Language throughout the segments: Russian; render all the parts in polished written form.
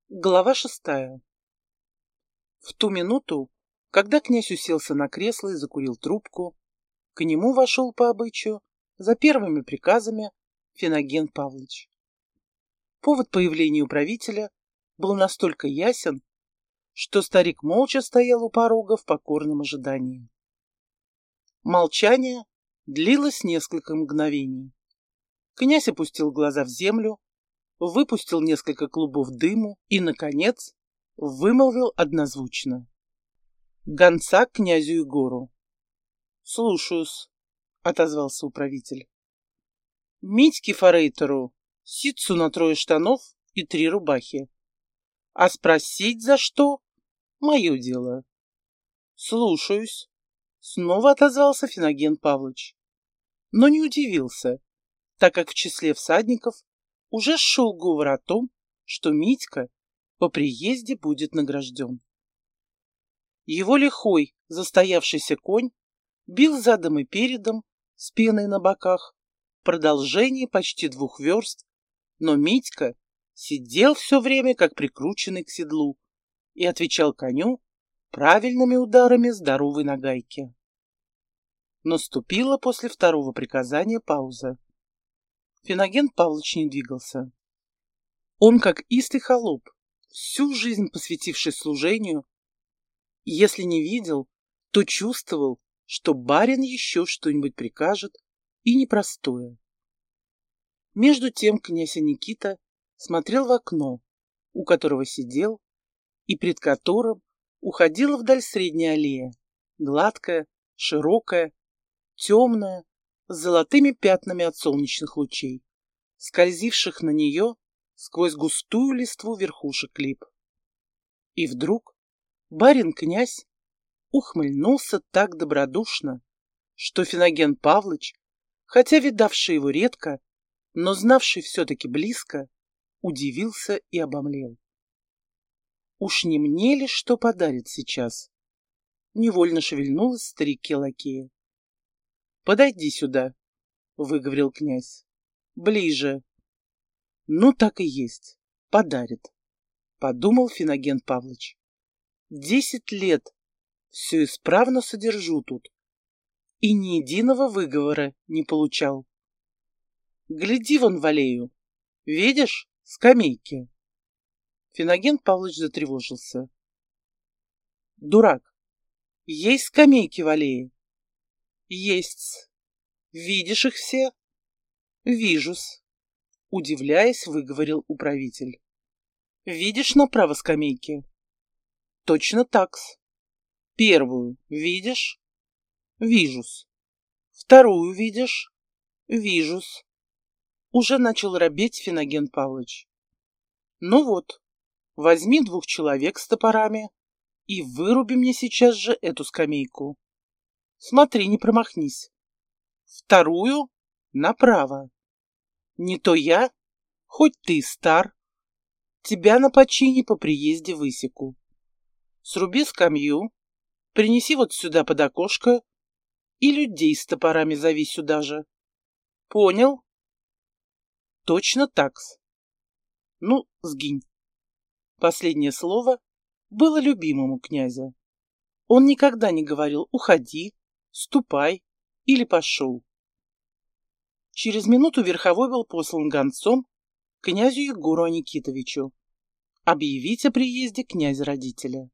Глава 6. В ту минуту, когда князь уселся на кресло и закурил трубку, к нему вошел по обычаю за первыми приказами Финоген Павлович. Повод появления управителя был настолько ясен, что старик молча стоял у порога в покорном ожидании. Молчание длилось несколько мгновений. Князь опустил глаза в землю, выпустил несколько клубов дыму и, наконец, вымолвил однозвучно: «Гонца к князю Егору». «Слушаюсь», — отозвался управитель. «Митьке форейтеру ситцу на 3 штанов и 3 рубахи. А спросить за что — мое дело». «Слушаюсь», — снова отозвался Финоген Павлович. Но не удивился, так как в числе всадников уже шел говор о том, что Митька по приезде будет награжден. Его лихой застоявшийся конь бил задом и передом с пеной на боках в продолжении почти 2 верст, но Митька сидел все время как прикрученный к седлу и отвечал коню правильными ударами здоровой нагайки. Наступила после второго приказания пауза. Финоген Павлович не двигался. Он, как истый холоп, всю жизнь посвятивший служению, если не видел, то чувствовал, что барин еще что-нибудь прикажет, и непростое. Между тем князь Никита смотрел в окно, у которого сидел, и пред которым уходила вдаль средняя аллея, гладкая, широкая, темная, с золотыми пятнами от солнечных лучей, скользивших на нее сквозь густую листву верхушек лип. И вдруг барин-князь ухмыльнулся так добродушно, что Финоген Павлович, хотя видавший его редко, но знавший все-таки близко, удивился и обомлел. Уж не мне ли что подарит сейчас? Невольно шевельнулась в старике лакея. «Подойди сюда», — выговорил князь. «Ближе». «Ну, так и есть. Подарит», — подумал Финоген Павлович. 10 лет все исправно содержу тут, и ни единого выговора не получал. Гляди вон в аллею. Видишь, скамейки?» Финоген Павлович затревожился. «Дурак, есть скамейки в аллее?» «Есть. Видишь их все?» «Вижу-с», удивляясь, выговорил управитель. «Видишь направо скамейки?» «Точно так-с. Первую видишь?» «Вижу-с. Вторую видишь?» «Вижу-с». Уже начал робеть Финоген Павлович. «Ну вот, возьми 2 человек с топорами и выруби мне сейчас же эту скамейку. Смотри, не промахнись. Вторую направо. Не то я, хоть ты стар, тебя на почине по приезде высеку. Сруби скамью, принеси вот сюда под окошко и людей с топорами зови сюда же. Понял?» «Точно так-с. Ну, сгинь». Последнее слово было любимым у князя. Он никогда не говорил «уходи», «ступай» или «пошел». Через минуту верховой был послан гонцом к князю Егору Никитовичу объявить о приезде князя-родителя.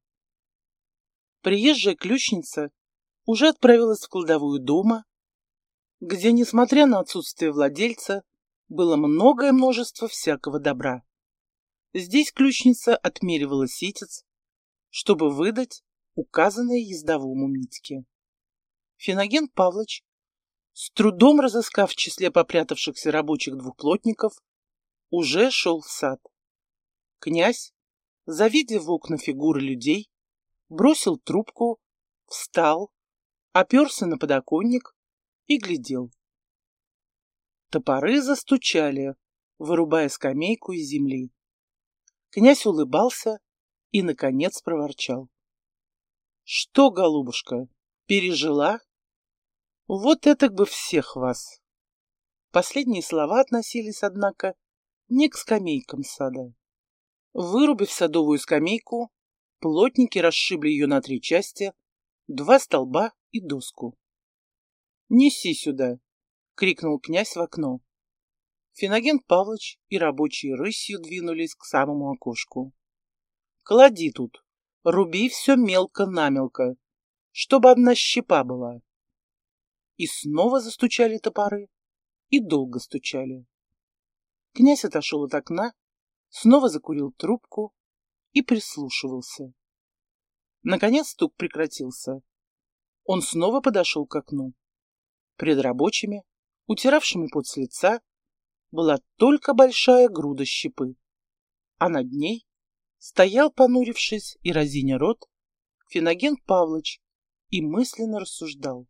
Приезжая ключница уже отправилась в кладовую дома, где, несмотря на отсутствие владельца, было многое множество всякого добра. Здесь ключница отмеривала ситец, чтобы выдать указанное ездовому Митьке. Финоген Павлович, с трудом разыскав в числе попрятавшихся рабочих 2 плотников, уже шел в сад. Князь, завидев в окна фигуры людей, бросил трубку, встал, оперся на подоконник и глядел. Топоры застучали, вырубая скамейку из земли. Князь улыбался и, наконец, проворчал: «Что, голубушка, пережила? Вот этак бы всех вас!» Последние слова относились, однако, не к скамейкам сада. Вырубив садовую скамейку, плотники расшибли ее на 3 части, 2 столба и доску. «Неси сюда!» — крикнул князь в окно. Финоген Павлович и рабочие рысью двинулись к самому окошку. «Клади тут, руби все мелко-намелко, чтобы одна щепа была». И снова застучали топоры, и долго стучали. Князь отошел от окна, снова закурил трубку и прислушивался. Наконец стук прекратился. Он снова подошел к окну. Пред рабочими, утиравшими пот с лица, была только большая груда щепы, а над ней стоял, понурившись и разиня рот, Финоген Павлович и мысленно рассуждал.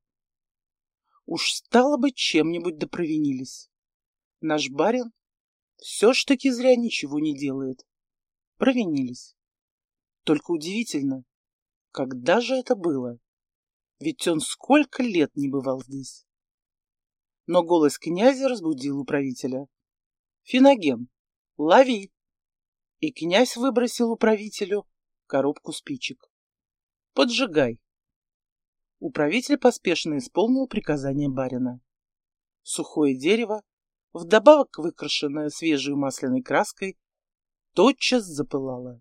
Уж стало быть, чем-нибудь да провинились. Наш барин все ж таки зря ничего не делает. Провинились. Только удивительно, когда же это было? Ведь он сколько лет не бывал здесь. Но голос князя разбудил управителя. «Финоген, лови!» И князь выбросил управителю коробку спичек. «Поджигай!» Управитель поспешно исполнил приказание барина. Сухое дерево, вдобавок выкрашенное свежей масляной краской, тотчас запылало.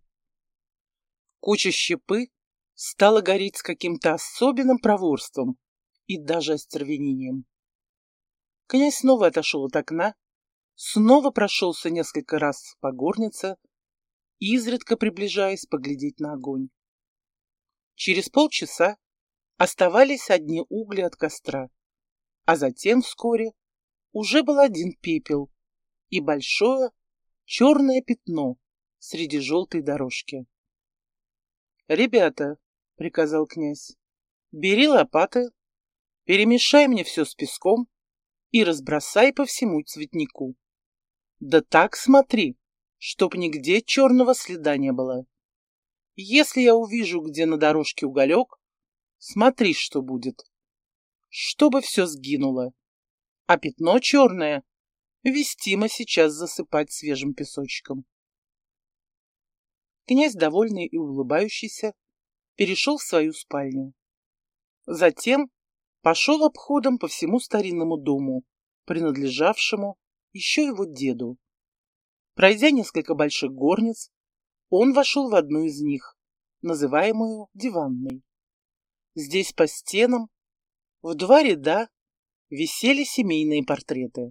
Куча щепы стала гореть с каким-то особенным проворством и даже остервенением. Князь снова отошел от окна, снова прошелся несколько раз по горнице, изредка приближаясь поглядеть на огонь. Через полчаса оставались одни угли от костра, а затем вскоре уже был один пепел и большое черное пятно среди желтой дорожки. «Ребята», — приказал князь, — «бери лопаты, перемешай мне все с песком и разбросай по всему цветнику. Да так смотри, чтоб нигде черного следа не было. Если я увижу, где на дорожке уголек, смотри, что будет. Чтобы все сгинуло. А пятно черное вестимо сейчас засыпать свежим песочком». Князь, довольный и улыбающийся, перешел в свою спальню. Затем пошел обходом по всему старинному дому, принадлежавшему еще его деду. Пройдя несколько больших горниц, он вошел в одну из них, называемую диванной. Здесь по стенам в 2 ряда висели семейные портреты.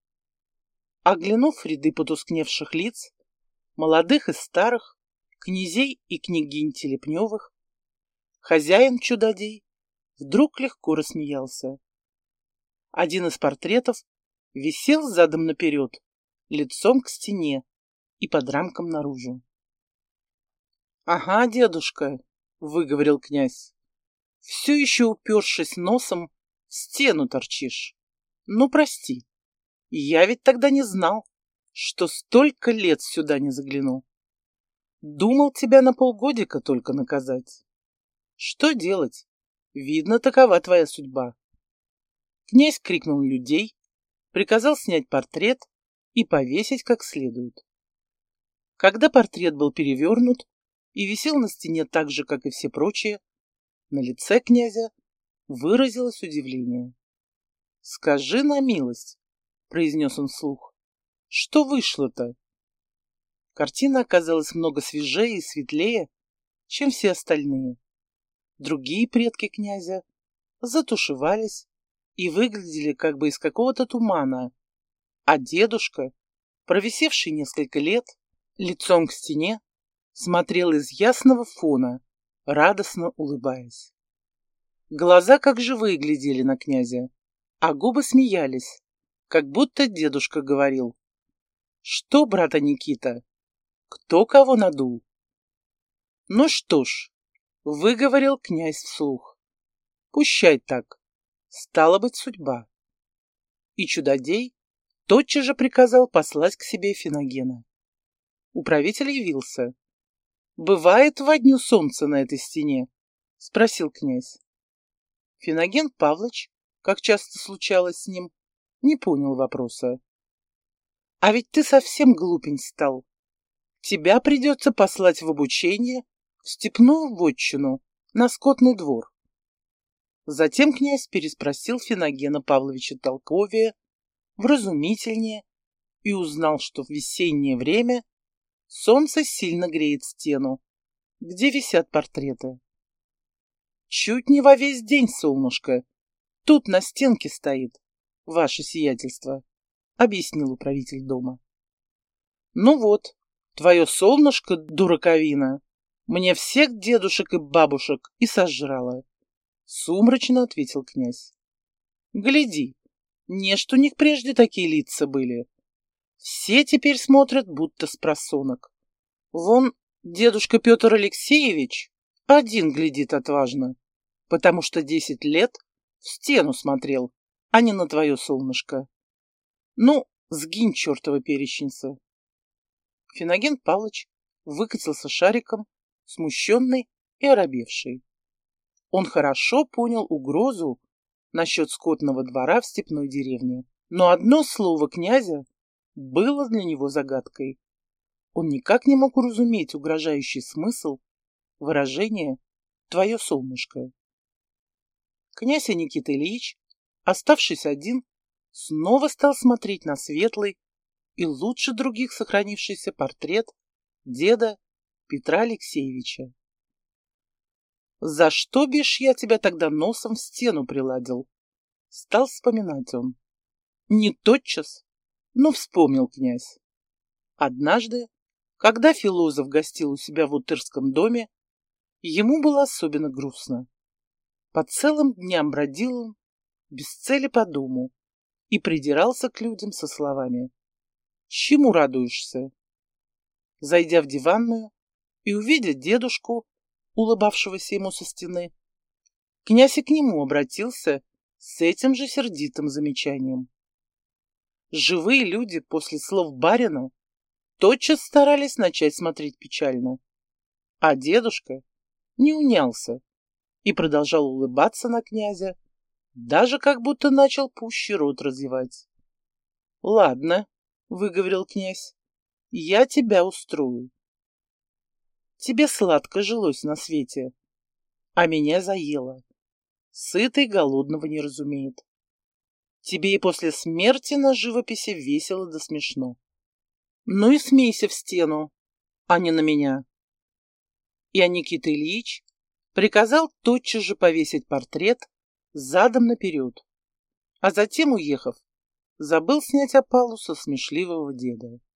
Оглянув ряды потускневших лиц, молодых и старых, князей и княгинь Телепневых, хозяин чудодей вдруг легко рассмеялся. Один из портретов висел задом наперед, лицом к стене и под рамком наружу. «Ага, дедушка», — выговорил князь, — «все еще упершись носом в стену торчишь. Ну, прости, я ведь тогда не знал, что столько лет сюда не загляну. Думал тебя на полгодика только наказать. Что делать? Видно, такова твоя судьба». Князь крикнул людей, приказал снять портрет и повесить как следует. Когда портрет был перевернут и висел на стене так же, как и все прочие, на лице князя выразилось удивление. «Скажи на милость», — произнес он вслух, — «что вышло-то?» Картина оказалась много свежее и светлее, чем все остальные. Другие предки князя затушевались и выглядели как бы из какого-то тумана, а дедушка, провисевший несколько лет, лицом к стене, смотрел из ясного фона, радостно улыбаясь. Глаза как живые глядели на князя, а губы смеялись, как будто дедушка говорил: «Что, брата Никита, кто кого надул?» «Ну что ж», — выговорил князь вслух, — «пущай так, стало быть, судьба». И чудодей тотчас же приказал послать к себе Финогена. Управитель явился. «Бывает во дню солнца на этой стене?» — спросил князь. Финоген Павлович, как часто случалось с ним, не понял вопроса. «А ведь ты совсем глупень стал. тебя придется послать в обучение в степную вотчину на скотный двор. Затем князь переспросил Финогена Павловича толковее, вразумительнее и узнал, что в весеннее время солнце сильно греет стену, где висят портреты. Чуть не во весь день, солнышко, тут на стенке стоит, ваше сиятельство, объяснил управитель дома. Ну вот, твое солнышко, дураковина, мне всех дедушек и бабушек и сожрало, сумрачно ответил князь. Гляди, не что у них прежде такие лица были. Все теперь смотрят, будто с просонок. Вон дедушка Петр Алексеевич один глядит отважно, потому что 10 лет в стену смотрел, а не на твое солнышко. Ну, сгинь, чертова перечница. Финоген Павлович выкатился шариком, смущенный и оробевший. Он хорошо понял угрозу насчет скотного двора в степной деревне, но одно слово князя было для него загадкой. Он никак не мог уразуметь угрожающий смысл выражения «твое солнышко». Князь Никита Ильич, оставшись один, снова стал смотреть на светлый и лучше других сохранившийся портрет деда Петра Алексеевича. «За что, бишь, я тебя тогда носом в стену приладил?» Стал вспоминать он. Не тотчас, но вспомнил князь. Однажды, когда философ гостил у себя в Утырском доме, ему было особенно грустно. По целым дням бродил он без цели по дому и придирался к людям со словами: «Чему радуешься?» Зайдя в диванную и увидя дедушку, улыбавшегося ему со стены, князь и к нему обратился с этим же сердитым замечанием. Живые люди после слов барина тотчас старались начать смотреть печально, а дедушка не унялся и продолжал улыбаться на князя, даже как будто начал пуще рот разевать. «Ладно», — выговорил князь, — «я тебя устрою. Тебе сладко жилось на свете, а меня заело. Сытый голодного не разумеет. Тебе и после смерти на живописи весело да смешно. Ну и смейся в стену, а не на меня». И Никита Ильич приказал тотчас же повесить портрет задом наперед, а затем, уехав, забыл снять опалу со смешливого деда.